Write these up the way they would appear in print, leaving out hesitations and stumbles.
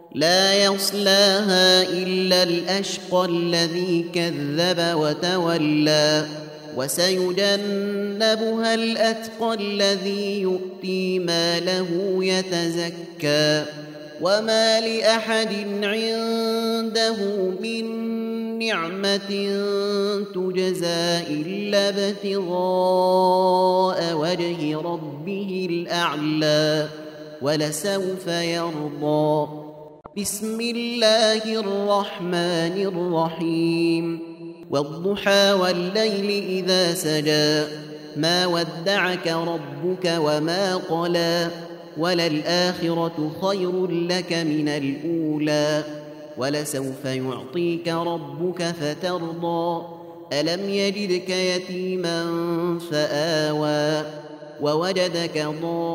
لا يصلاها إلا الأشقى الذي كذب وتولى وسيجنبها الأتقى الذي يؤتي ماله يتزكى وما لأحد عنده من نعمة تجزى إلا ابتغاء وجه ربه الأعلى ولسوف يرضى. بسم الله الرحمن الرحيم والضحى والليل إذا سجى ما ودعك ربك وما قلى وللآخرة خير لك من الأولى ولسوف يعطيك ربك فترضى ألم يجدك يتيما فآوى ووجدك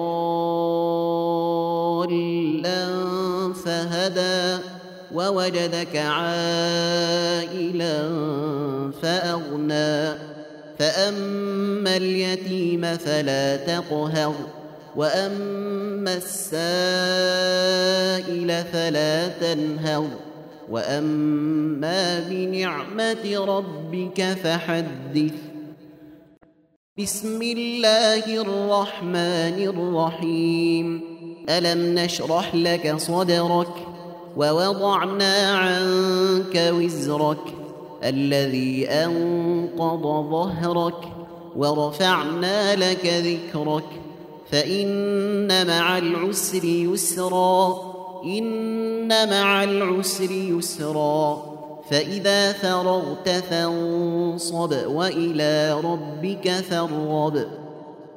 ضالا فهدى ووجدك عائلا فأغنى فأما اليتيم فلا تقهر وأما السائل فلا تنهر وأما بنعمة ربك فحدث. بسم الله الرحمن الرحيم ألم نشرح لك صدرك ووضعنا عنك وزرك الذي أنقض ظهرك ورفعنا لك ذكرك فإن مع العسر يسرا إن مع العسر يسرا فإذا فرغت فانصب وإلى ربك فارغب.